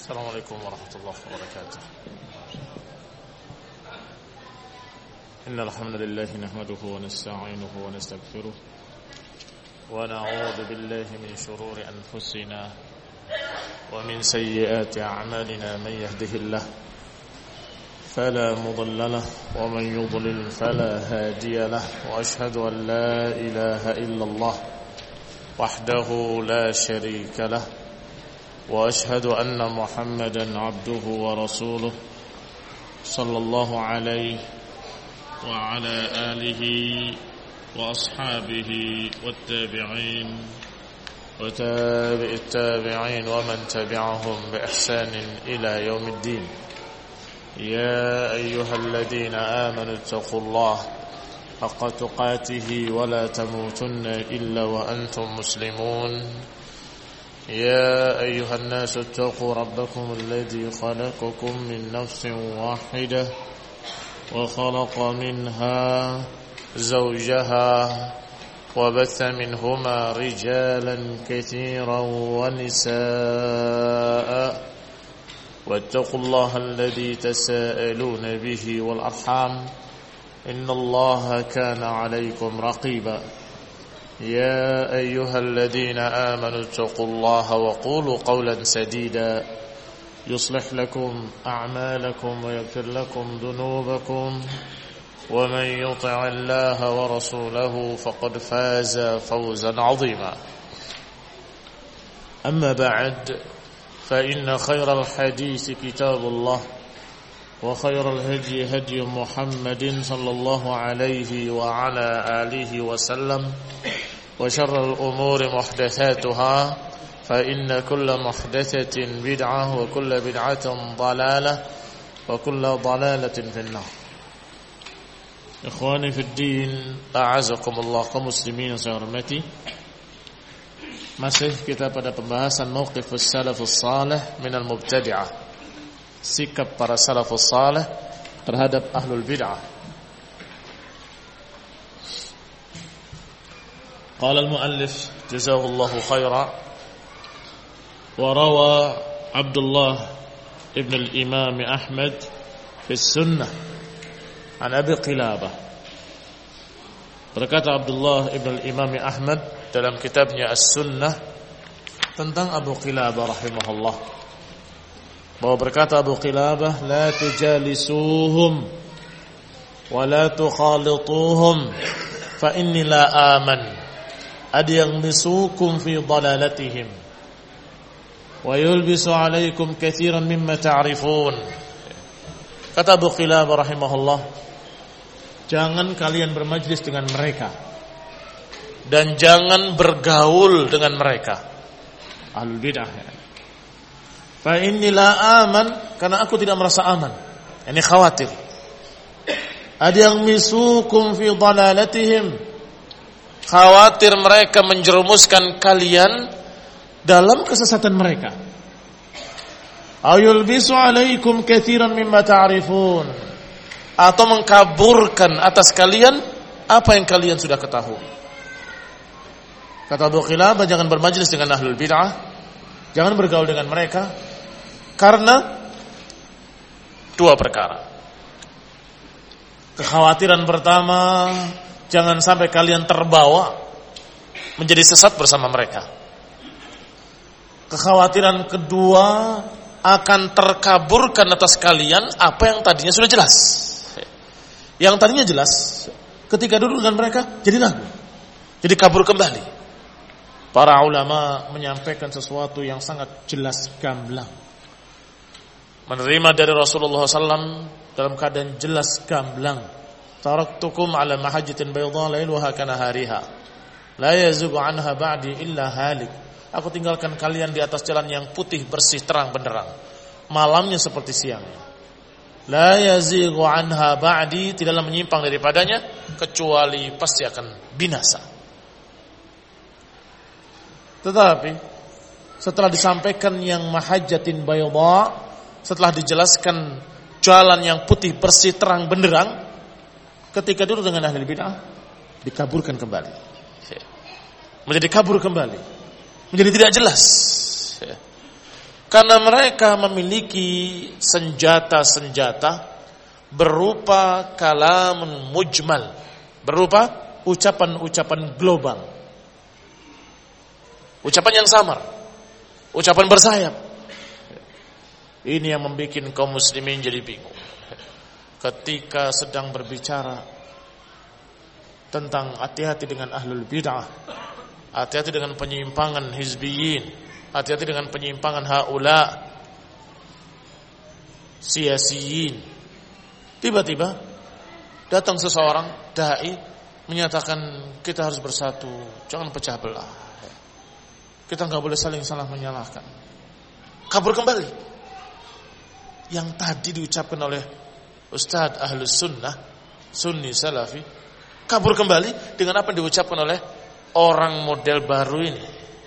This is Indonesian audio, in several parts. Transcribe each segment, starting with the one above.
السلام عليكم ورحمة الله وبركاته. إن الحمد لله نحمده ونستعينه ونستغفره ونعوذ بالله من شرور أنفسنا ومن سيئات أعمالنا. من يهده الله فلا مضل له ومن يضلل فلا هادي له، وأشهد أن لا إله إلا الله وحده لا شريك له، وأشهد أن محمدا عبده ورسوله صلى الله عليه وعلى آله وأصحابه والتابعين وتابع التابعين ومن تبعهم بإحسان إلى يوم الدين. يا أيها الذين آمنوا اتقوا الله حق تقاته ولا تموتن إلا وأنتم مسلمون. يا أيها الناس اتقوا ربكم الذي خلقكم من نفس واحدة وخلق منها زوجها وبث منهما رجالا كثيرا ونساء، واتقوا الله الذي تساءلون به والأرحام إن الله كان عليكم رقيبا. يا أيها الذين آمنوا اتقوا الله وقولوا قولا سديدا يصلح لكم أعمالكم ويغفر لكم ذنوبكم، ومن يطع الله ورسوله فقد فاز فوزا عظيما. أما بعد، فإن خير الحديث كتاب الله، وخير الهدي هدي محمد صلى الله عليه وعلى آله وسلم، وشر الأمور محدثاتها، فإن كل محدثة بدعة وكل بدعة ضلالة وكل ضلالة في النار. Ikhwani fi din, a'azakumullah, kaum muslimin yang saya hormati. Masih kita pada pembahasan mauqifus salafus salih minal mubtadi'ah, sikap para salafus salih terhadap ahlul bid'ah. Qala al-muallif jazahullahu khaira, wa rawa Abdullah ibn al-Imam Ahmad fi sunnah an Abi Qilabah. Berkata Abdullah ibn al-Imam Ahmad dalam kitabnya As-Sunnah tentang Abu Qilabah rahimahullah, bahwa berkata Abu Qilabah, la tujalisuhum wa la tukhalituhum fa inni la aman ad yaghmisukum fi dalalatihim wa yulbisu alaikum katsiran mimma ta'rifun. Kata Abu Qilabah rahimahullah, jangan kalian bermajlis dengan mereka dan jangan bergaul dengan mereka, ahlul bid'ah. Fa inni la aman, karena aku tidak merasa aman. Ini khawatir. Ada yang misukum fi dalalatihim, khawatir mereka menjerumuskan kalian dalam kesesatan mereka. Ayul bisu alaikum katsiran mimma ta'rifun, atau mengkaburkan atas kalian apa yang kalian sudah ketahui. Kata Abu Qilabah, jangan bermajlis dengan ahlul bid'ah, jangan bergaul dengan mereka, karena dua perkara. Kekhawatiran pertama, jangan sampai kalian terbawa menjadi sesat bersama mereka. Kekhawatiran kedua, akan terkaburkan atas kalian apa yang tadinya sudah jelas. Yang tadinya jelas, ketika duduk dengan mereka jadi ragu, jadi kabur kembali. Para ulama menyampaikan sesuatu yang sangat jelas gamblang, menerima dari Rasulullah SAW dalam keadaan jelas gamblang. Taraktukum ala mahajjatin bayda lailuha kanahariha la yazugu anha ba'di illa halik. Aku tinggalkan kalian di atas jalan yang putih bersih terang benderang, malamnya seperti siangnya. La yazigu anha ba'di, tidaklah menyimpang daripadanya kecuali pasti akan binasa. Tetapi setelah disampaikan yang mahajjatin bayda, setelah dijelaskan jalan yang putih bersih terang benderang, ketika duduk dengan ahli bid'ah dikaburkan kembali, menjadi kabur kembali, menjadi tidak jelas. Karena mereka memiliki senjata-senjata berupa kalamun mujmal, berupa ucapan-ucapan global, ucapan yang samar, ucapan bersayap. Ini yang membuat kaum muslimin jadi bingung ketika sedang berbicara tentang hati-hati dengan ahlul bid'ah, hati-hati dengan penyimpangan hizbiyin, hati-hati dengan penyimpangan haula siyasiyin. Tiba-tiba datang seseorang dai menyatakan kita harus bersatu, jangan pecah belah. Kita enggak boleh saling salah menyalahkan. Kabur kembali yang tadi diucapkan oleh Ustadz Ahlus Sunnah, Sunni Salafi, kabur kembali dengan apa yang diucapkan oleh orang model baru ini.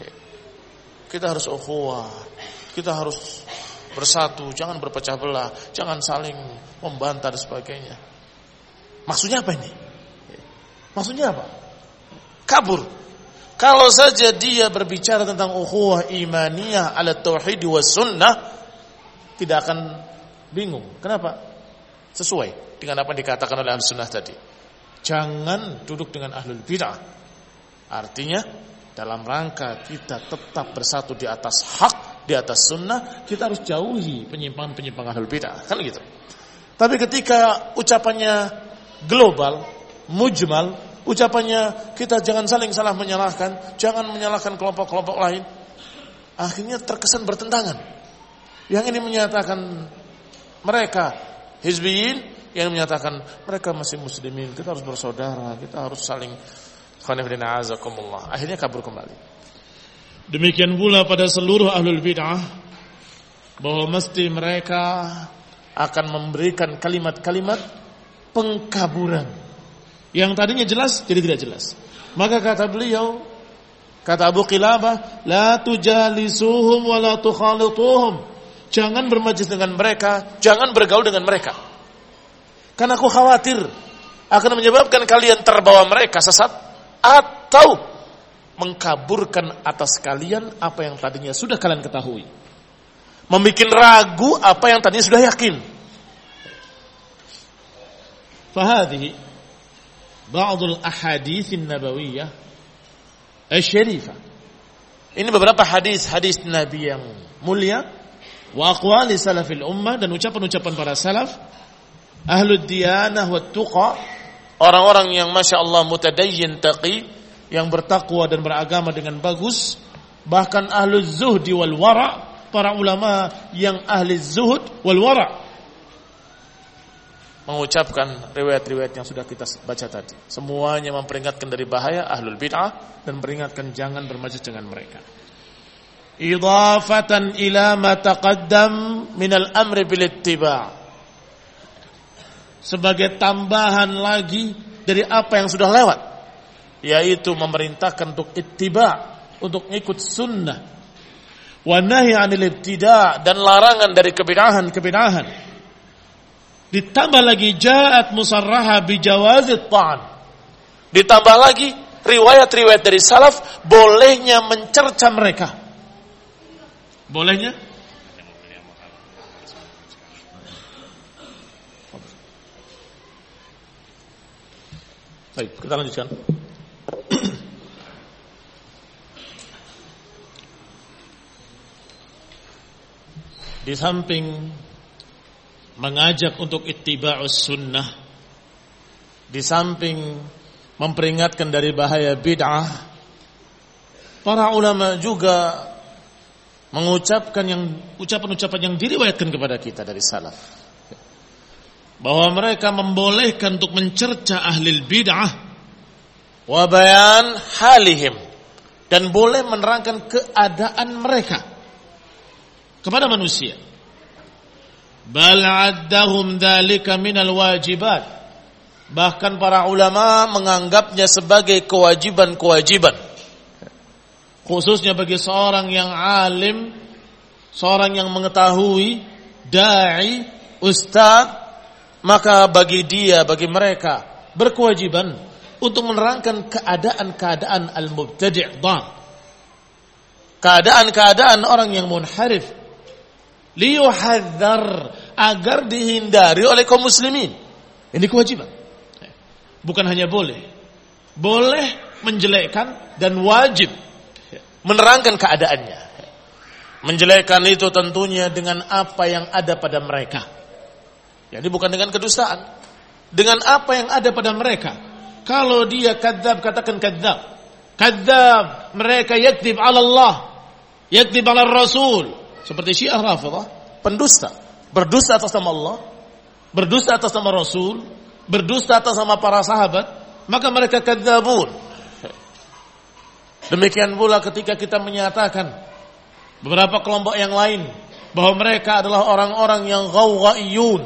Kita harus ukhuwah, kita harus bersatu, jangan berpecah belah, jangan saling membantah dan sebagainya. Maksudnya apa ini? Maksudnya apa? Kabur. Kalau saja dia berbicara tentang ukhuwah imaniyah ala tauhid wa sunnah, tidak akan bingung. Kenapa? Sesuai dengan apa yang dikatakan oleh Ahlus Sunnah tadi. Jangan duduk dengan ahlul bid'ah. Artinya dalam rangka kita tetap bersatu di atas hak, di atas sunnah, kita harus jauhi penyimpangan-penyimpangan ahlul bid'ah. Kan gitu. Tapi ketika ucapannya global, mujmal, ucapannya kita jangan saling salah menyalahkan, jangan menyalahkan kelompok-kelompok lain, akhirnya terkesan bertentangan. Yang ini menyatakan mereka hizbiyin, yang menyatakan mereka masih muslimin, kita harus bersaudara, kita harus saling khonifdina azakumullah. Akhirnya kabur kembali. Demikian pula pada seluruh ahlul bid'ah, bahwa mesti mereka akan memberikan kalimat-kalimat pengkaburan yang tadinya jelas jadi tidak jelas. Maka kata beliau, kata Abu Qilabah, la tujalisuhum wa la tukhalituhum. Jangan bermajlis dengan mereka, jangan bergaul dengan mereka. Karena aku khawatir akan menyebabkan kalian terbawa mereka sesat atau mengkaburkan atas kalian apa yang tadinya sudah kalian ketahui. Membikin ragu apa yang tadinya sudah yakin. Fahadhi ba'dul ahaditsin nabawiyyah asy-syarifah. Ini beberapa hadis-hadis Nabi yang mulia, wa aqwali salafil ummah, dan ucapan-ucapan para salaf, ahlud diyanah wat tuqa, orang-orang yang masya Allah mutadayyin taqi, yang bertakwa dan beragama dengan bagus, bahkan ahluz zuhdi wal wara, para ulama yang ahli zuhud wal wara, mengucapkan riwayat-riwayat yang sudah kita baca tadi. Semuanya memperingatkan dari bahaya ahlul bid'ah dan memperingatkan jangan bermajlis dengan mereka. Idhafatan ila ma taqaddam minal amri bil ittiba', sebagai tambahan lagi dari apa yang sudah lewat, yaitu memerintahkan untuk ittiba', untuk ikut sunnah, wa nahy 'anil ibtida', dan larangan dari kebid'ahan. Ditambah lagi ja'at musarraha bi jawazit ta'an, ditambah lagi riwayat-riwayat dari salaf bolehnya mencerca mereka. Bolehnya? Baik, kita lanjutkan. Di samping mengajak untuk ittiba'us sunnah, di samping memperingatkan dari bahaya bid'ah, para ulama juga mengucapkan ucapan-ucapan yang diriwayatkan kepada kita dari salaf, bahwa mereka membolehkan untuk mencerca ahlul bid'ah wa bayan halihim, dan boleh menerangkan keadaan mereka kepada manusia. Bal addahum dzalika minal wajibat, bahkan para ulama menganggapnya sebagai kewajiban-kewajiban, khususnya bagi seorang yang alim, seorang yang mengetahui, dai, ustaz, maka bagi dia, bagi mereka berkewajiban untuk menerangkan keadaan-keadaan al-mubtadi' dhal, keadaan-keadaan orang yang munharif, liyuhadzar, agar dihindari oleh kaum muslimin. Ini kewajiban. Bukan hanya boleh menjelekkan dan wajib menerangkan keadaannya. Menjelekkan itu tentunya dengan apa yang ada pada mereka. Jadi bukan dengan kedustaan, dengan apa yang ada pada mereka. Kalau dia kadzab, katakan kadzab. Kadzab, mereka yakdzib 'ala Allah, yakdzib 'ala Rasul. Seperti Syiah Rafidhah, pendusta, berdusta atas nama Allah, berdusta atas nama Rasul, berdusta atas nama para sahabat, maka mereka kadzabun. Demikian pula ketika kita menyatakan beberapa kelompok yang lain bahwa mereka adalah orang-orang yang ghawghaiyun,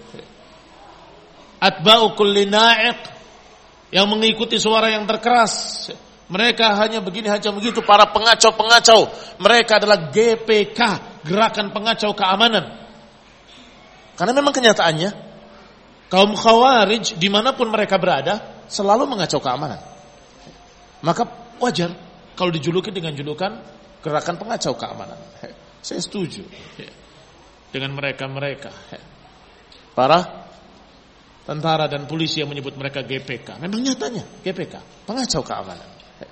atba'u kulli na'iq, yang mengikuti suara yang terkeras. Mereka hanya begini, hanya begitu, para pengacau-pengacau. Mereka adalah GPK, Gerakan Pengacau Keamanan. Karena memang kenyataannya kaum Khawarij dimanapun mereka berada selalu mengacau keamanan. Maka wajar kalau dijuluki dengan julukan Gerakan Pengacau Keamanan. Saya setuju dengan mereka-mereka, para tentara dan polisi yang menyebut mereka GPK. Memang nyatanya GPK, pengacau keamanan.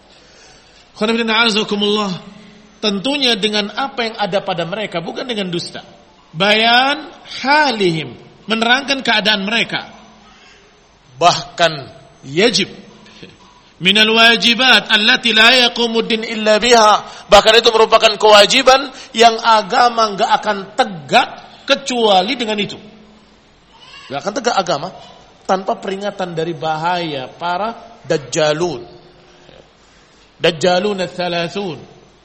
Tentunya dengan apa yang ada pada mereka, bukan dengan dusta. Bayan halihim, menerangkan keadaan mereka. Bahkan yajib minal wajibat allati la yaqumuddin illa biha. Bahkan itu merupakan kewajiban yang agama enggak akan tegak kecuali dengan itu. Enggak akan tegak agama tanpa peringatan dari bahaya para dajjalun. Dajjalun ats-tsalasun.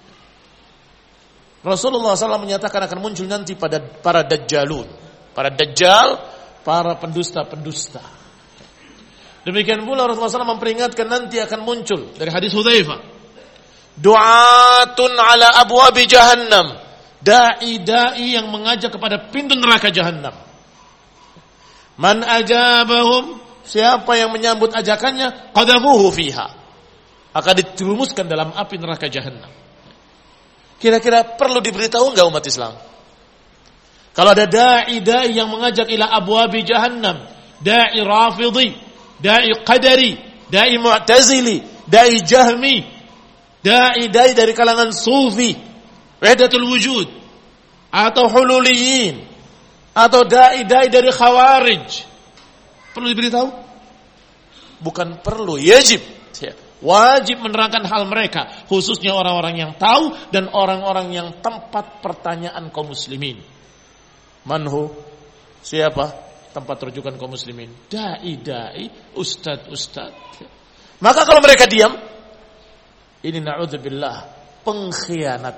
Rasulullah SAW menyatakan akan muncul nanti pada para dajjalun, para dajjal, para pendusta-pendusta. Demikian pula Rasulullah SAW memperingatkan nanti akan muncul dari hadis Hudzaifah, du'atun ala abwabi jahannam, dai-dai yang mengajak kepada pintu neraka jahannam. Man ajabahum, siapa yang menyambut ajakannya, qadhafuhu fiha, akan diterumuskan dalam api neraka jahannam. Kira-kira perlu diberitahu enggak umat Islam? Kalau ada dai-dai yang mengajak ila abwabi jahannam, dai rafidhi, dai qadari, dai mu'tazili, dai jahmi, dai dari kalangan sufi, wahdatul wujud, atau hululiyin, atau dai dari khawarij, perlu diberitahu? Bukan perlu, yajib, wajib menerangkan hal mereka, khususnya orang-orang yang tahu dan orang-orang yang tempat pertanyaan kaum muslimin. Manhu, siapa? Tempat rujukan kaum muslimin, dai, ustad. Maka kalau mereka diam, ini na'udzubillah, pengkhianat.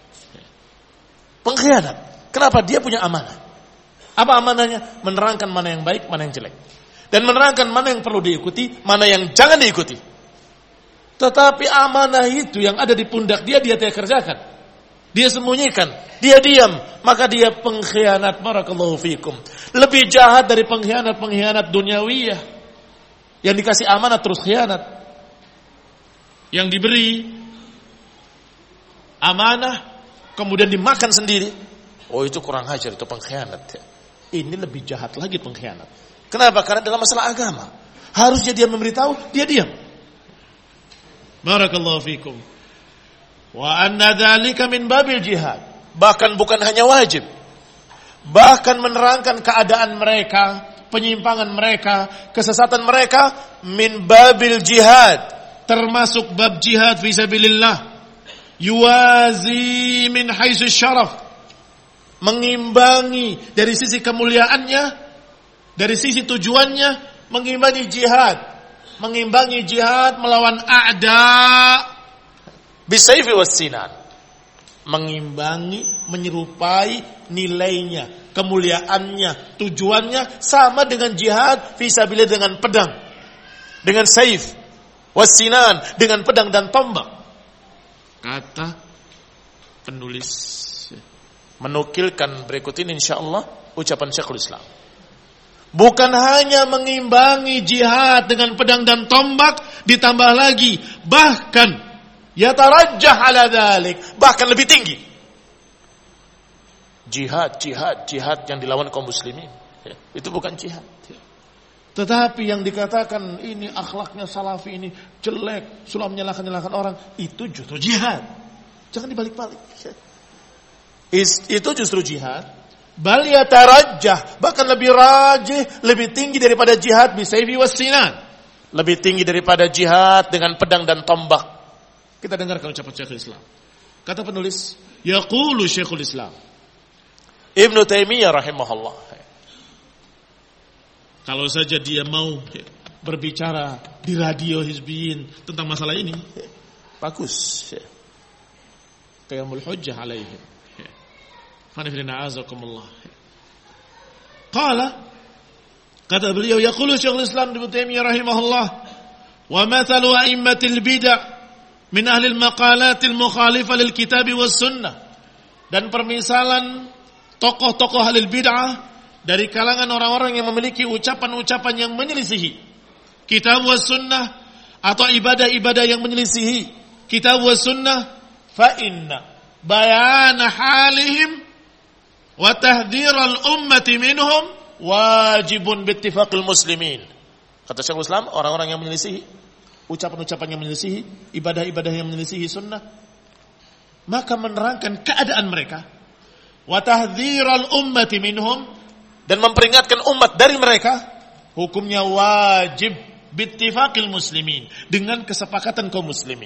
Kenapa? Dia punya amanah. Apa amanahnya? Menerangkan mana yang baik, mana yang jelek, dan menerangkan mana yang perlu diikuti, mana yang jangan diikuti. Tetapi amanah itu yang ada di pundak dia tidak kerjakan. Dia sembunyikan, dia diam, maka dia pengkhianat. Barakallahu fikum. Lebih jahat dari pengkhianat duniawiyah, yang dikasih amanah terus khianat. Yang diberi amanah kemudian dimakan sendiri. Oh, itu kurang ajar, itu pengkhianat. Ini lebih jahat lagi pengkhianat. Kenapa? Karena dalam masalah agama harusnya dia memberitahu, dia diam. Barakallahu fikum. Wa anna dzalika min babil jihad. Bahkan bukan hanya wajib, bahkan menerangkan keadaan mereka, penyimpangan mereka, kesesatan mereka, min babil jihad, termasuk bab jihad fi sabilillah. Yuwazi min haitsu syaraf, mengimbangi dari sisi kemuliaannya, dari sisi tujuannya, mengimbangi jihad melawan a'da bisayfi wassinan, mengimbangi, menyerupai nilainya, kemuliaannya, tujuannya sama dengan jihad fisabilillah, dengan pedang, dengan saif, wassinan, dengan pedang dan tombak. Kata penulis menukilkan berikut ini insyaallah ucapan Syekhul Islam. Bukan hanya mengimbangi jihad dengan pedang dan tombak, ditambah lagi bahkan yatarajjah ala dzalik, bahkan lebih tinggi. Jihad yang dilawan kaum muslimin. Itu bukan jihad. Tetapi yang dikatakan ini akhlaknya salafi ini jelek, sulam menyalahkan orang, itu justru jihad. Jangan dibalik-balik. Itu justru jihad. Bal yatarajjah, bahkan lebih rajih, lebih tinggi daripada jihad bisayfi wassinan. Lebih tinggi daripada jihad dengan pedang dan tombak. Kita dengarkan ucapan Syekhul Islam. Kata penulis, yaqulu Syekhul Islam Ibnu Taimiyah rahimahullah. Kalau saja dia mau berbicara di radio Hizbiyin tentang masalah ini, bagus. Qiyamul hujjah alaihim. Fanifilina azakumullah. Kata beliau, yaqulu Syekhul Islam Ibnu Taimiyah rahimahullah, wa mathalu a'immatil bid'ah min ahli al-maqalatil mukhalifah lil kitab was sunnah. Dan permisalan tokoh-tokoh ahli bid'ah dari kalangan orang-orang yang memiliki ucapan-ucapan yang menyelisihi kitab was sunnah atau ibadah-ibadah yang menyelisihi kitab was sunnah, fa inna bayana halihim wa tahdhiral ummati minhum wajibun bittifaqil muslimin. Kata Syekhul Islam, orang-orang yang menyelisihi ucapan-ucapan yang menyelisihi ibadah-ibadah yang menyelisihi sunnah, maka menerangkan keadaan mereka, wa tahdhiral ummati minhum, dan memperingatkan umat dari mereka, hukumnya wajib bittifaqil muslimin, dengan kesepakatan kaum muslimin.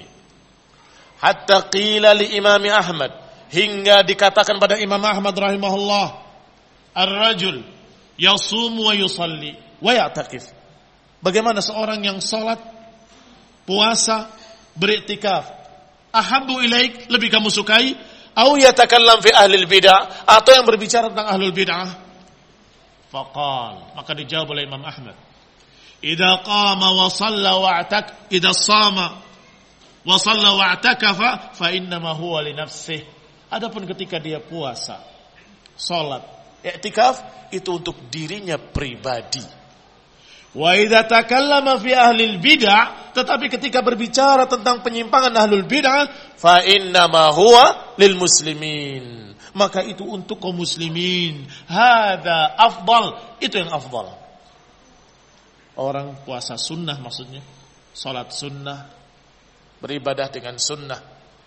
Hatta qila li Imam Ahmad, hingga dikatakan pada Imam Ahmad rahimahullah, ar-rajul yasumu wa yusalli wa ya'takif. Bagaimana seorang yang salat, puasa, beriktikaf, ahabbu ilaik, lebih kamu sukai, au yatakallam fi ahlil bid'ah, atau yang berbicara tentang ahlul bid'ah? Faqal, maka dijawab oleh Imam Ahmad, idza qama wa shalla wa atak, idza shama wa shalla wa atakafa fa innama huwa li nafsihi. Adapun ketika dia puasa, salat, i'tikaf, itu untuk dirinya pribadi. Wa idza takallama fi ahlil bid'ah, tetapi ketika berbicara tentang penyimpangan ahlul bid'ah, fa innama huwa lil muslimin, maka itu untuk kaum muslimin. Hadza afdal, itu yang afdal. Orang puasa sunnah maksudnya, salat sunnah, beribadah dengan sunnah,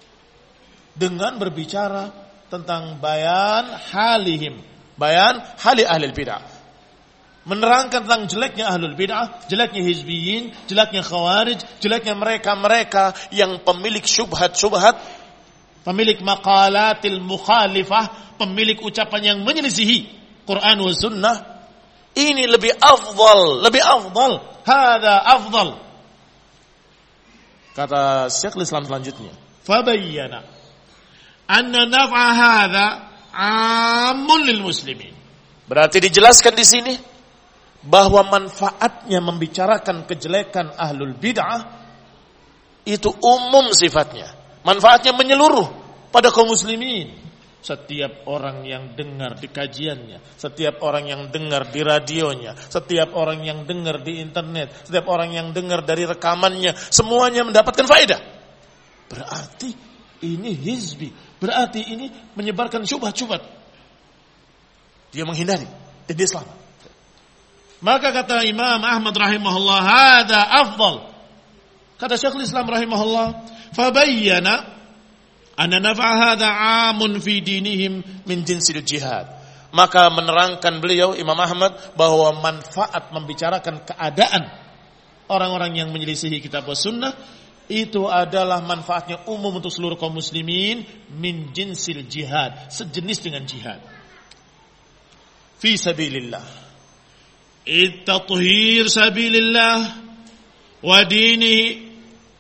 dengan berbicara tentang bayan halihim, bayan hali ahlul bid'ah, menerangkan tentang jeleknya ahlul bid'ah, jeleknya hizbiyin, jeleknya khawarij, jeleknya mereka-mereka yang pemilik syubhat-syubhat, pemilik maqalatil mukhalifah, pemilik ucapan yang menyelisihi Quran wa sunnah. Ini lebih afdal, hada afdal. Kata Syekhul Islam selanjutnya, fabayyana anna naf'a hadha 'amun lil muslimin. Berarti dijelaskan di sini bahwa manfaatnya membicarakan kejelekan ahlul bid'ah itu umum sifatnya. Manfaatnya menyeluruh pada kaum muslimin. Setiap orang yang dengar di kajiannya, setiap orang yang dengar di radionya, setiap orang yang dengar di internet, setiap orang yang dengar dari rekamannya, semuanya mendapatkan faedah. Berarti ini hizbi, berarti ini menyebarkan syubhat-syubhat. Dia menghindari dan dia selamat. Maka kata Imam Ahmad rahimahullah, hada afdal. Kata Syekhul Islam rahimahullah, fabayyana anna naf'a hadha 'amun fi dinihim min jinsil jihad. Maka menerangkan beliau Imam Ahmad bahwa manfaat membicarakan keadaan orang-orang yang menyelisihi kitab wa sunnah itu adalah manfaatnya umum untuk seluruh kaum muslimin, min jinsil jihad, sejenis dengan jihad. Fi sabilillah, at-tathhir sabilillah wa dinihi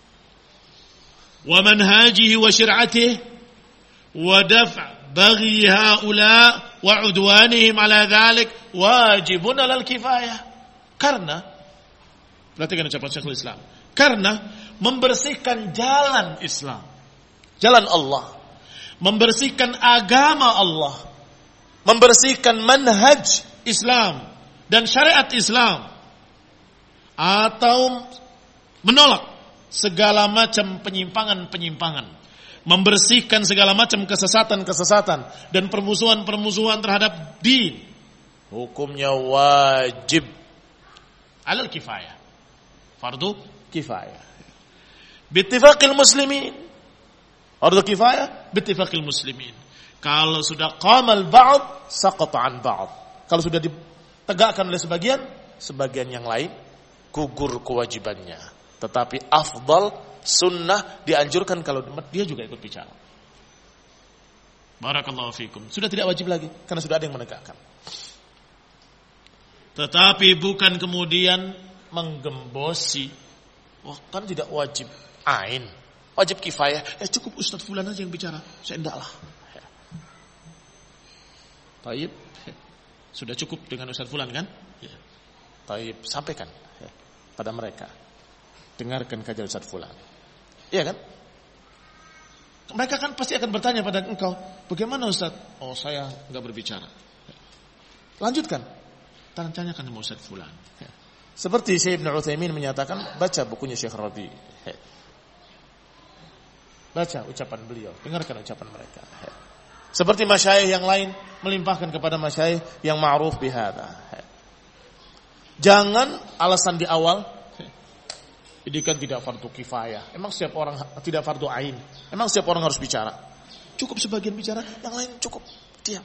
wa manhajihi wa syir'atihi wa daf' baghi haula wa udwanihim ala dhalik wajibun alal kifayah. Karena, perhatikan ucapan Syekhul Islam, karena membersihkan jalan Islam, jalan Allah, membersihkan agama Allah, membersihkan manhaj Islam dan syariat Islam, atau menolak segala macam penyimpangan-penyimpangan, membersihkan segala macam kesesatan-kesesatan dan permusuhan-permusuhan terhadap din, hukumnya wajib alal kifayah, fardu kifayah. Bittifaqil muslimin. Fardu kifayah bittifaqil muslimin. Kalau sudah qamal ba'd, saqata an ba'd. Kalau sudah ditegakkan oleh sebagian yang lain gugur kewajibannya. Tetapi afdal sunnah dianjurkan kalau dia juga ikut bicara. Barakallahu fikum. Sudah tidak wajib lagi karena sudah ada yang menegakkan. Tetapi bukan kemudian menggembosi. Wah, kan tidak wajib ain, wajib kifayah. Cukup Ustaz fulan aja yang bicara. Saya endaklah. Taib, sudah cukup dengan Ustaz fulan kan? Ya. Taib, sampaikan pada mereka. Dengarkan kajian Ustaz fulan. Iya kan? Mereka kan pasti akan bertanya pada engkau, bagaimana Ustaz? Oh, saya enggak berbicara. Lanjutkan. Tanyakan sama Ustaz fulan. Seperti Syekh Ibn Utsaimin menyatakan, baca bukunya Syekh Rabi. Baca ucapan beliau, dengarkan ucapan mereka. Seperti masyayikh yang lain melimpahkan kepada masyayikh yang ma'ruf bihadza. Jangan alasan di awal ini kan tidak fardu kifayah. Emang setiap orang tidak fardu ain. Emang setiap orang harus bicara. Cukup sebagian bicara, yang lain cukup diam.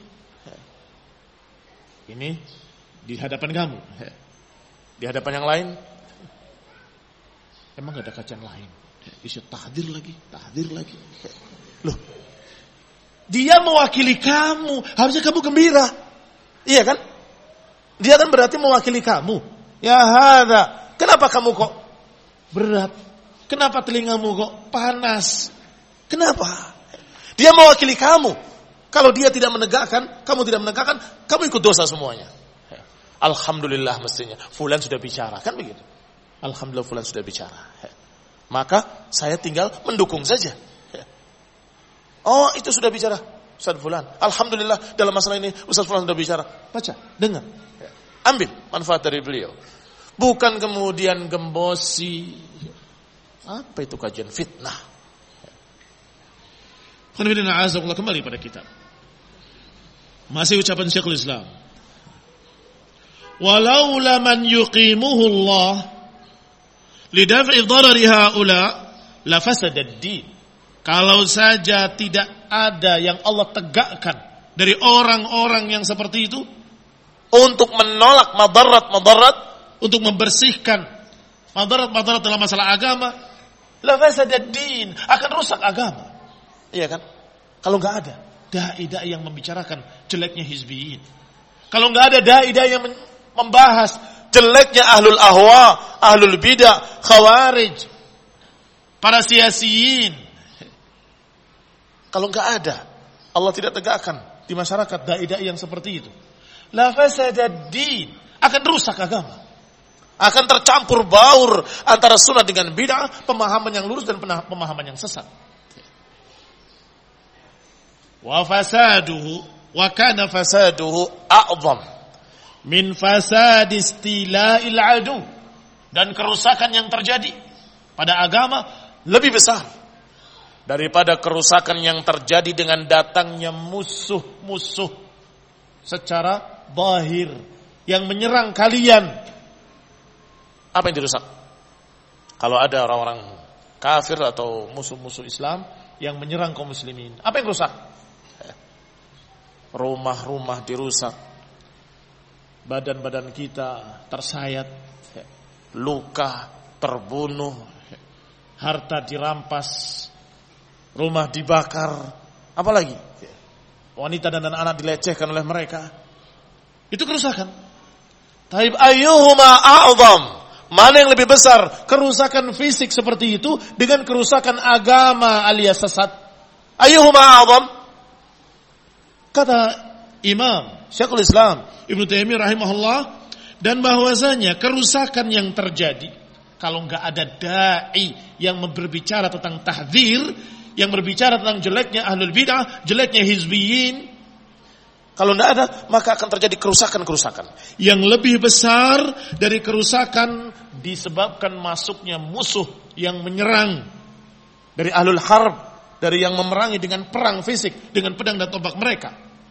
Ini di hadapan kamu. Di hadapan yang lain emang gak ada kajian lain. Isu tahdir lagi. Loh, dia mewakili kamu, harusnya kamu gembira. Iya kan? Dia kan berarti mewakili kamu. Ya hadza, kenapa kamu kok berat? Kenapa telingamu kok panas? Kenapa? Dia mewakili kamu. Kalau dia tidak menegakkan, kamu tidak menegakkan, kamu ikut dosa semuanya. Alhamdulillah mestinya fulan sudah bicara, kan begitu. Alhamdulillah fulan sudah bicara. Maka saya tinggal mendukung saja. Oh, itu sudah bicara Ustaz fulan. Alhamdulillah dalam masalah ini Ustaz fulan sudah bicara. Baca, dengar. Ambil manfaat dari beliau. Bukan kemudian gembosi. Apa itu kajian fitnah? Kembali pada kitab. Masih ucapan Syekhul Islam. Walaula man yuqimuhu Allah lidaf'i dharari haula la fasada ad-din. Kalau saja tidak ada yang Allah tegakkan dari orang-orang yang seperti itu untuk menolak madarat-madarat, untuk membersihkan madarat-madarat dalam masalah agama, la fasada ad-din, akan rusak agama. Iya kan? Kalau enggak ada dai-dai yang membicarakan jeleknya hizbiyin, kalau enggak ada dai-dai yang membahas jeleknya ahlul ahwa, ahlul bidah, khawarij, para siyasiyin, kalau enggak ada, Allah tidak tegakkan di masyarakat dai-dai yang seperti itu, la fasadad din, akan rusak agama. Akan tercampur baur antara sunnah dengan bid'ah, pemahaman yang lurus dan pemahaman yang sesat. Wa fasaduhu wa kana fasaduhu a'zam min fasad istila'il adu, dan kerusakan yang terjadi pada agama lebih besar daripada kerusakan yang terjadi dengan datangnya musuh-musuh secara zahir yang menyerang kalian. Apa yang dirusak? Kalau ada orang-orang kafir atau musuh-musuh Islam yang menyerang kaum muslimin, apa yang rusak? Rumah-rumah dirusak, badan-badan kita tersayat, luka, terbunuh, harta dirampas, rumah dibakar, apalagi wanita dan anak dilecehkan oleh mereka. Itu kerusakan. Taib ayyuhuma a'zam, mana yang lebih besar, kerusakan fisik seperti itu dengan kerusakan agama alias sesat? Ayyuhuma a'zam? Kata Imam Syekhul Islam Ibnu Taimiyah rahimahullah, dan bahwasanya kerusakan yang terjadi kalau enggak ada dai yang berbicara tentang tahdzir, yang berbicara tentang jeleknya ahlul bidah, jeleknya hizbiyin, kalau enggak ada, maka akan terjadi kerusakan-kerusakan yang lebih besar dari kerusakan disebabkan masuknya musuh yang menyerang dari ahlul harb, dari yang memerangi dengan perang fisik, dengan pedang dan tombak mereka.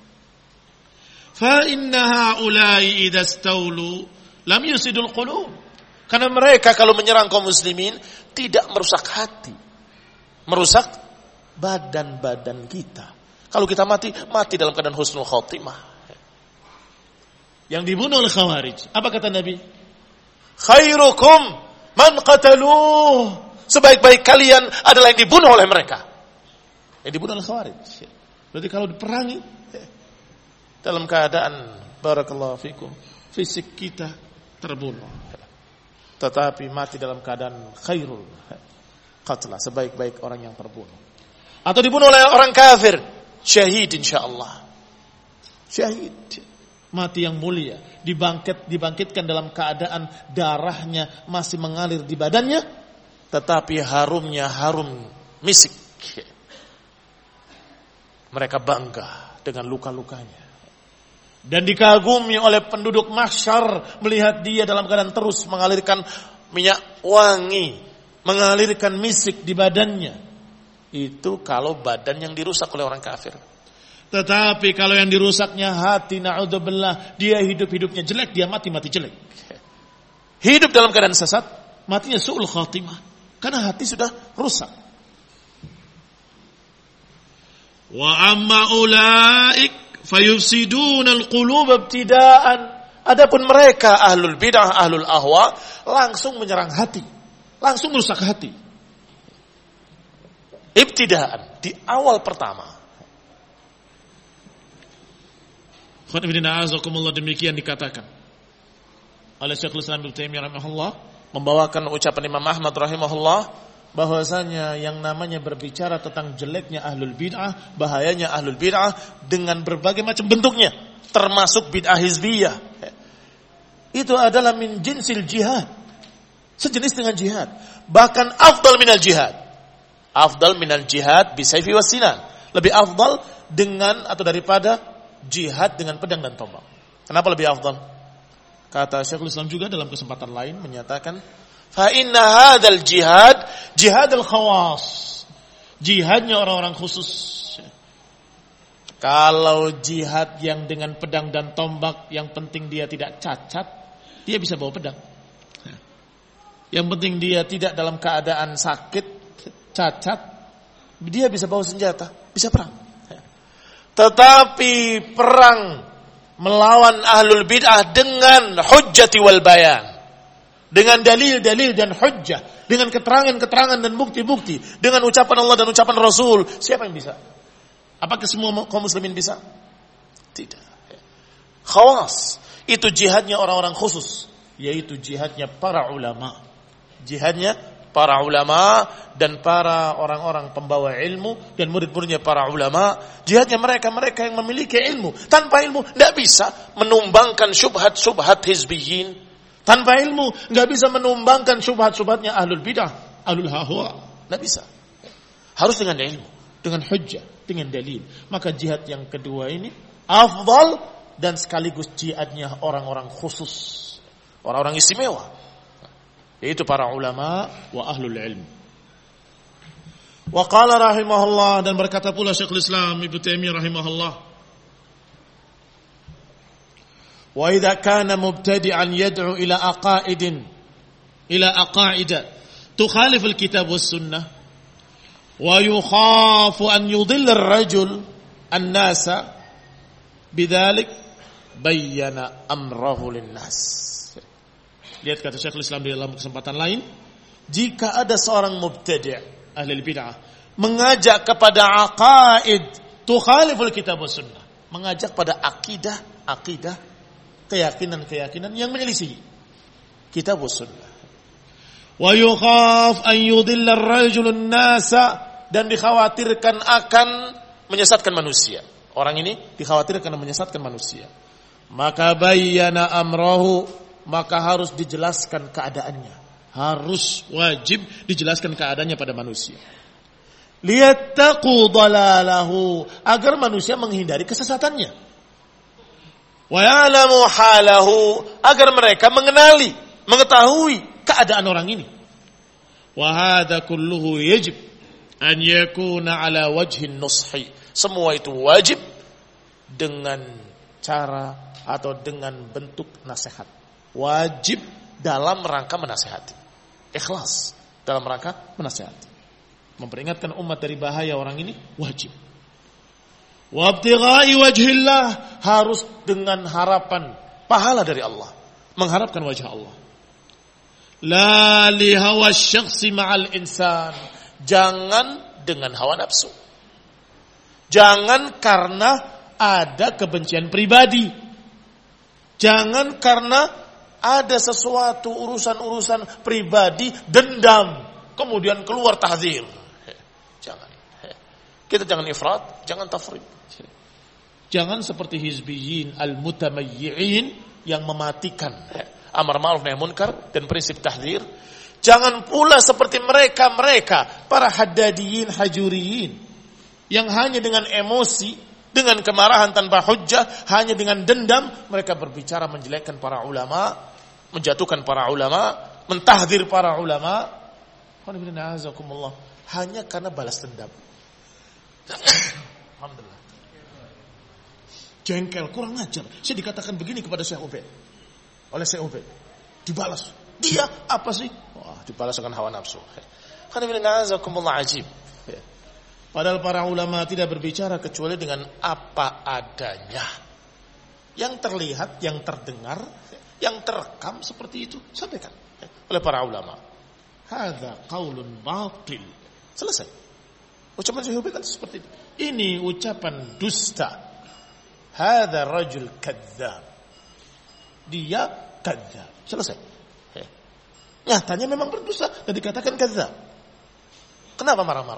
Fa inna haula'i idza stawlu lam yusidul qulub. Karena mereka kalau menyerang kaum muslimin tidak merusak hati, merusak badan-badan kita. Kalau kita mati dalam keadaan husnul khotimah. Yang dibunuh oleh Khawarij, apa kata Nabi? Khairukum man qataluh. Sebaik-baik kalian adalah yang dibunuh oleh mereka. Yang dibunuh oleh Khawarij. Berarti kalau diperangi dalam keadaan barakallahu fikum, fisik kita terbunuh, tetapi mati dalam keadaan khairul qatla, sebaik-baik orang yang terbunuh. Atau dibunuh oleh orang kafir, syahid insyaallah. Syahid, mati yang mulia, dibangkitkan dalam keadaan darahnya masih mengalir di badannya, tetapi harumnya harum misik. Mereka bangga dengan luka-lukanya. Dan dikagumi oleh penduduk mahsyar melihat dia dalam keadaan terus mengalirkan minyak wangi, mengalirkan misik di badannya. Itu kalau badan yang dirusak oleh orang kafir. Tetapi kalau yang dirusaknya hati, na'udzubillah, dia hidup-hidupnya jelek, dia mati-mati jelek. Hidup dalam keadaan sesat, matinya su'ul khatimah. Karena hati sudah rusak. Wa amma ulaik fayufsidun al-qulub ibtidaan. Adapun mereka ahlul bid'ah, ahlul ahwa, langsung menyerang hati, langsung merusak hati. Ibtidaan, di awal pertama. Demikian dikatakan oleh Syekhul Islam Ibnu Taimiyah rahimahullah, membawakan ucapan Imam Ahmad rahimahullah, bahwasanya yang namanya berbicara tentang jeleknya ahlul bid'ah, bahayanya ahlul bid'ah dengan berbagai macam bentuknya, termasuk bid'ah hizbiyah, itu adalah min jinsil jihad, sejenis dengan jihad, bahkan afdal minal jihad. Afdal minal jihad bisayfi wassinan, lebih afdal dengan atau daripada jihad dengan pedang dan tombak. Kenapa lebih afdal? Kata Syekhul Islam juga dalam kesempatan lain menyatakan, fa inna hadzal jihad jihadul khawas, jihadnya orang-orang khusus. Kalau jihad yang dengan pedang dan tombak, yang penting dia tidak cacat, dia bisa bawa pedang. Yang penting dia tidak dalam keadaan sakit, cacat, dia bisa bawa senjata, bisa perang. Tetapi perang melawan ahlul bid'ah dengan hujjati wal bayan, dengan dalil-dalil dan hujjah, dengan keterangan-keterangan dan bukti-bukti, dengan ucapan Allah dan ucapan Rasul, siapa yang bisa? Apakah semua kaum muslimin bisa? Tidak. Khawas, itu jihadnya orang-orang khusus, yaitu jihadnya para ulama. Jihadnya para ulama dan para orang-orang pembawa ilmu dan murid-muridnya para ulama. Jihadnya mereka-mereka yang memiliki ilmu. Tanpa ilmu tidak bisa menumbangkan syubhat-syubhat hizbiyin. Tanpa ilmu nggak bisa menumbangkan syubhat-syubhatnya ahlul bidah, ahlul hawa. Nggak bisa. Harus dengan ilmu, dengan hujjah, dengan dalil. Maka jihad yang kedua ini afdal dan sekaligus jihadnya orang-orang khusus, orang-orang istimewa, yaitu para ulama wa ahlul ilm. Wa qala rahimahullah, dan berkata pula Syekhul Islam Ibnu Taimiyah rahimahullah, wa idza kana mubtadi'an yad'u ila aqaida tukhalif al-kitab was sunnah wa yukhafu an yudilla ar-rajul an-nasa bidzalik bayyana amrahu lin-nas. Lihat kata Syekhul Islam di dalam kesempatan lain, jika ada seorang mubtadi' ahli bid'ah mengajak kepada aqaid tukhaliful kitab was sunnah, mengajak pada akidah, keyakinan yang menyelisih kitab was sunnah, wa yukhaf an yudilla ar-rajulun nasa, dan dikhawatirkan akan menyesatkan manusia. Orang ini dikhawatirkan akan menyesatkan manusia. Maka bayyana amrahu, maka harus dijelaskan keadaannya. Harus wajib dijelaskan keadaannya pada manusia. Liyattaqu dalalahu, agar manusia menghindari kesesatannya. Wa ya'lamu halahu, agar mereka mengetahui keadaan orang ini. Wa hadza kulluhu yajib an yakuna ala wajhin nushi. Semua itu wajib dengan cara atau dengan bentuk nasihat. Wajib dalam rangka menasihati. Ikhlas dalam rangka menasihati. Memperingatkan umat dari bahaya orang ini wajib. Wabtighai wajhillah, harus dengan harapan pahala dari Allah, mengharapkan wajah Allah. La li hawa syakhsi ma'al insan, jangan dengan hawa nafsu. Jangan karena ada kebencian pribadi. Jangan karena ada sesuatu urusan-urusan pribadi, dendam, kemudian keluar tahdzir. Jangan. Kita jangan ifrat, jangan tafrid. Jangan seperti hizbiyin al-mutamayyi'in yang mematikan amar ma'ruf nahi munkar dan prinsip tahdzir. Jangan pula seperti mereka para haddadiyin, hajuriyin yang hanya dengan emosi, dengan kemarahan tanpa hujjah, hanya dengan dendam mereka berbicara menjelekkan para ulama, menjatuhkan para ulama, mentahdzir para ulama. Hanya karena balas dendam. Alhamdulillah. Jengkel, kurang ajar. Saya dikatakan begini kepada Syekh Ubaid. Oleh Syekh Ubaid. Dibalas. Dia apa sih? Wah, dibalas dengan hawa nafsu. Ajib. Padahal para ulama tidak berbicara kecuali dengan apa adanya. Yang terlihat, yang terdengar, yang terekam seperti itu. Sampaikan oleh para ulama. Hadza qaulun batil. Selesai. Ucapan Syekh Ubaid kan seperti itu. Ini ucapan dusta. Hadza rajul kadzdzab. Dia kadzdzab. Selesai. Nyatanya memang berdusta dan dikatakan kadzdzab. Kenapa marah-marah?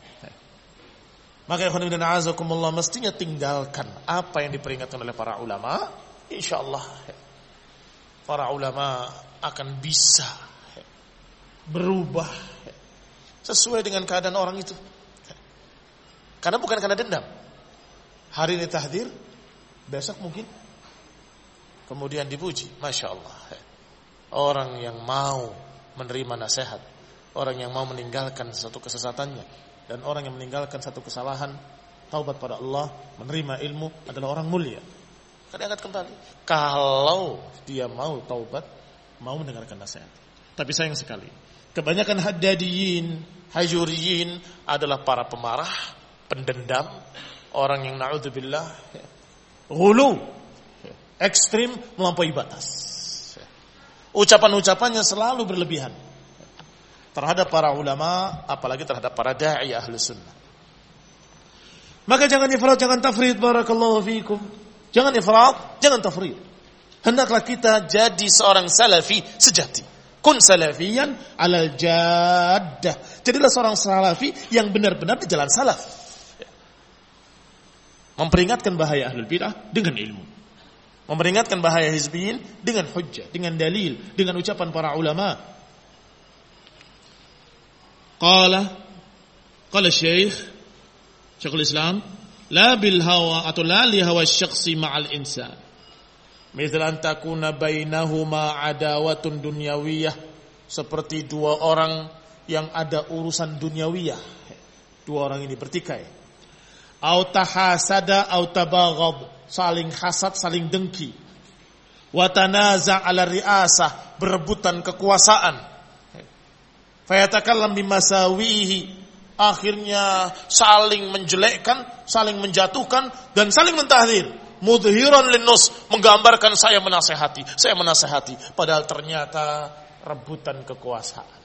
Maka ikhwan fillah a'azakumullah, mestinya tinggalkan apa yang diperingatkan oleh para ulama. Insyaallah para ulama akan bisa berubah sesuai dengan keadaan orang itu. Karena bukan karena dendam. Hari ini tahdzir, besok mungkin kemudian dipuji. Masya Allah. Orang yang mau menerima nasihat, orang yang mau meninggalkan satu kesesatannya, dan orang yang meninggalkan satu kesalahan, taubat pada Allah, menerima ilmu, adalah orang mulia. Akan diangkat kembali kalau dia mau taubat, mau mendengarkan nasihat. Tapi sayang sekali, kebanyakan haddadiyin, hajuriyin adalah para pemarah, pendendam, orang yang na'udzubillah ghulu, ekstrim, melampaui batas. Ucapan-ucapannya selalu berlebihan terhadap para ulama, apalagi terhadap para da'i ahli sunnah. Maka jangan ifrat, jangan tafrid. Barakallahu fiikum. Jangan ifrat, jangan tafrid. Hendaklah kita jadi seorang salafi sejati. Kun salafiyan alal jaddah. Jadilah seorang salafi yang benar-benar di jalan salaf. Memperingatkan bahaya ahlul bidah dengan ilmu. Memperingatkan bahaya hizbiyin dengan hujjah, dengan dalil, dengan ucapan para ulama. Qala Syekhul Islam, la bil hawa atau la li hawa syakhsi ma'al insan. Mithal an takuna bainahuma adawatun dunyawiyah, seperti dua orang yang ada urusan dunyawiyah. Dua orang ini bertikai. Au tahasada au tabaghad, saling hasad, saling dengki. Wa tanaza' ala ri'asah, berebutan kekuasaan. Fayatakallam bimasawihi, akhirnya saling menjelekkan, saling menjatuhkan dan saling mentahdzir. Mudhiran linnus, menggambarkan saya menasehati, padahal ternyata rebutan kekuasaan.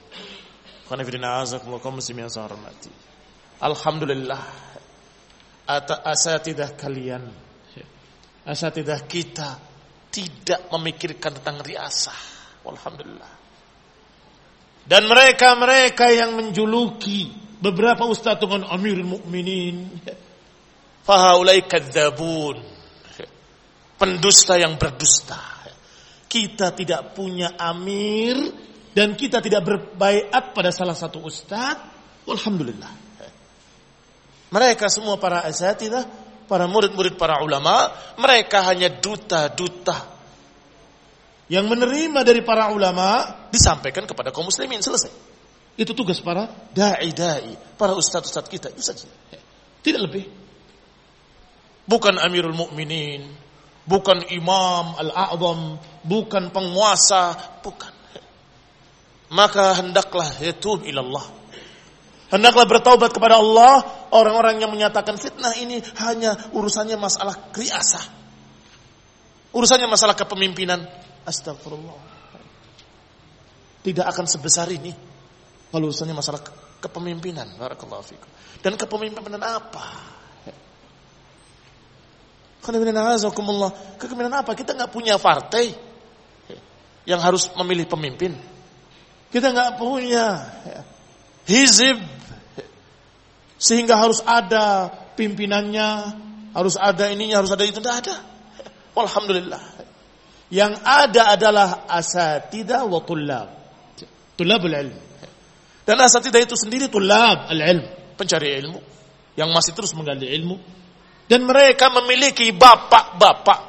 Alhamdulillah, asatidah kalian, asatidah kita tidak memikirkan tentang riasah. Alhamdulillah. Dan mereka yang menjuluki beberapa ustaz dengan Amirul Mukminin, fahaulai kadzabun, pendusta yang berdusta. Kita tidak punya amir dan kita tidak berbaiat pada salah satu ustaz. Alhamdulillah. Mereka semua para asatidah, para murid-murid para ulama, mereka hanya duta-duta yang menerima dari para ulama, disampaikan kepada kaum muslimin, selesai. Itu tugas para dai, para ustaz-ustaz kita, itu saja. Tidak lebih. Bukan Amirul Mukminin, bukan Imam Al-A'zam, bukan penguasa, bukan. Maka hendaklah yatub ilallah. Hendaklah bertaubat kepada Allah. Orang-orang yang menyatakan fitnah ini hanya urusannya masalah riasah, urusannya masalah kepemimpinan. Astagfirullah. Tidak akan sebesar ini kalau urusannya masalah kepemimpinan. Barakallahu fikum. Dan kepemimpinan apa? Kepemimpinan apa? Kita nggak punya partai yang harus memilih pemimpin. Kita nggak punya hizib sehingga harus ada pimpinannya, harus ada ininya, harus ada itu. Tidak ada. Alhamdulillah. Yang ada adalah asatidah wa tullab. Tullabul ilm. Dan asatidah itu sendiri tullab al-ilm, pencari ilmu yang masih terus menggali ilmu. Dan mereka memiliki bapak-bapak.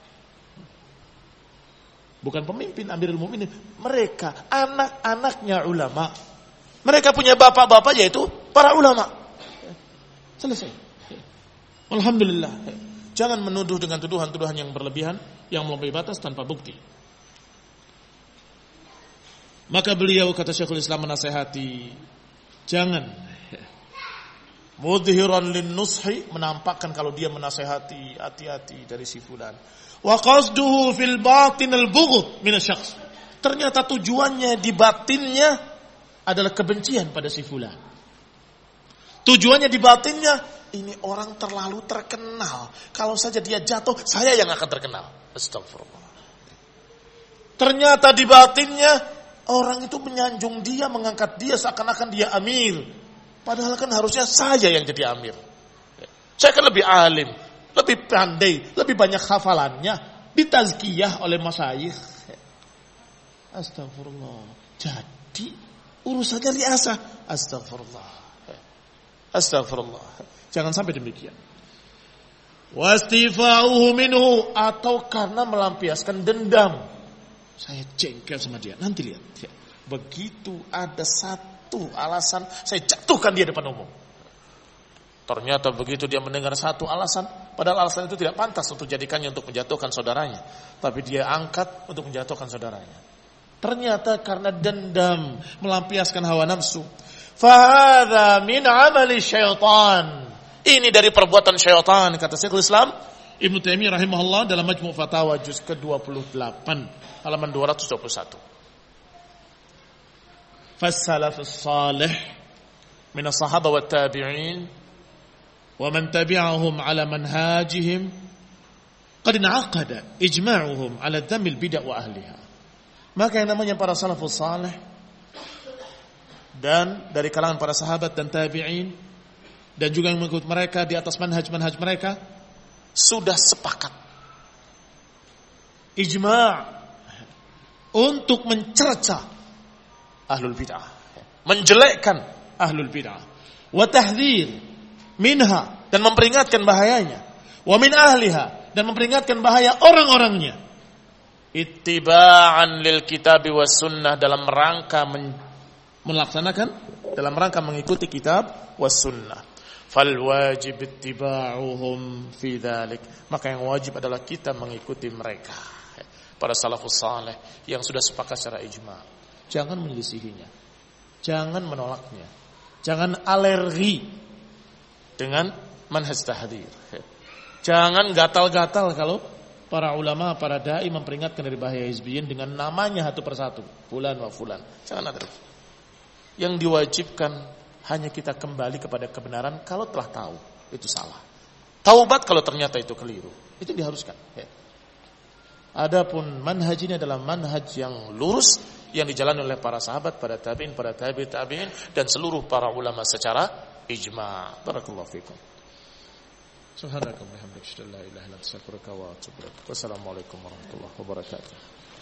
Bukan pemimpin Amirul Mukminin, mereka anak-anaknya ulama. Mereka punya bapak-bapak yaitu para ulama. Selesai. Alhamdulillah. Jangan menuduh dengan tuduhan-tuduhan yang berlebihan, yang melampaui batas tanpa bukti. Maka beliau, kata Syekhul Islam, menasihati, jangan mudhiran lin nushi, menampakkan kalau dia menasihati, hati-hati dari si fulan. Wa qasduhu fil batin al bughd min asy-syakhs. Ternyata tujuannya di batinnya adalah kebencian pada si fulan. Tujuannya di batinnya, ini orang terlalu terkenal. Kalau saja dia jatuh, saya yang akan terkenal. Astagfirullah. Ternyata di batinnya, orang itu menyanjung dia, mengangkat dia seakan-akan dia amir. Padahal kan harusnya saya yang jadi amir. Saya kan lebih alim, lebih pandai, lebih banyak hafalannya, ditazkiyah oleh masyayikh. Astagfirullah. Jadi urusannya riasah. Astagfirullah. Jangan sampai demikian. Wastifa'uhu minhu, atau karena melampiaskan dendam. Saya jengkel sama dia. Nanti lihat. Begitu ada satu alasan, saya jatuhkan dia depan umum. Ternyata begitu dia mendengar satu alasan, padahal alasan itu tidak pantas untuk jadikannya untuk menjatuhkan saudaranya, tapi dia angkat untuk menjatuhkan saudaranya. Ternyata karena dendam, melampiaskan hawa nafsu. Fahadha min amali syaitan. Ini dari perbuatan syaitan, kata Syekhul Islam Ibnu Taimiyah rahimahullah dalam Majmu' Fatawa juz ke-28 halaman 221. Fas-salafus salih min as-sahaba wat tabi'in wa man tabi'ahum ala manhajihim qad in'aqada ijma'uhum ala dhammil bid'ah wa ahliha. Maka yang namanya para salafus salih dan dari kalangan para sahabat dan tabi'in dan juga yang mengikut mereka di atas manhaj-manhaj mereka sudah sepakat ijma' untuk mencerca ahlul bid'ah, menjelekkan ahlul bid'ah, wa tahdhir minha, dan memperingatkan bahayanya, wa min ahliha, dan memperingatkan bahaya orang-orangnya, ittiba'an lil kitabi was sunnah, dalam rangka melaksanakan, dalam rangka mengikuti kitab was sunnah. Fal wajib ittiba'uhum fi dzalik, maka yang wajib adalah kita mengikuti mereka, para salafus saleh yang sudah sepakat secara ijma'. Jangan menyelisihinya, jangan menolaknya, jangan alergi dengan manhaj tahdhir. Jangan gatal-gatal kalau para ulama, para dai memperingatkan dari bahaya hizbiyin dengan namanya satu persatu, fulan wa fulan. Jangan ada. Yang diwajibkan hanya kita kembali kepada kebenaran kalau telah tahu itu salah. Taubat kalau ternyata itu keliru. Itu diharuskan. Adapun manhaj ini adalah manhaj yang lurus yang dijalani oleh para sahabat, para tabi'in, para tabi'in dan seluruh para ulama secara ijma'. Barakallahu fikum. Subhanakallahumma wa bihamdika, la ilaha illa anta, astaghfiruka wa atubu ilaik. Wassalamualaikum warahmatullahi wabarakatuh.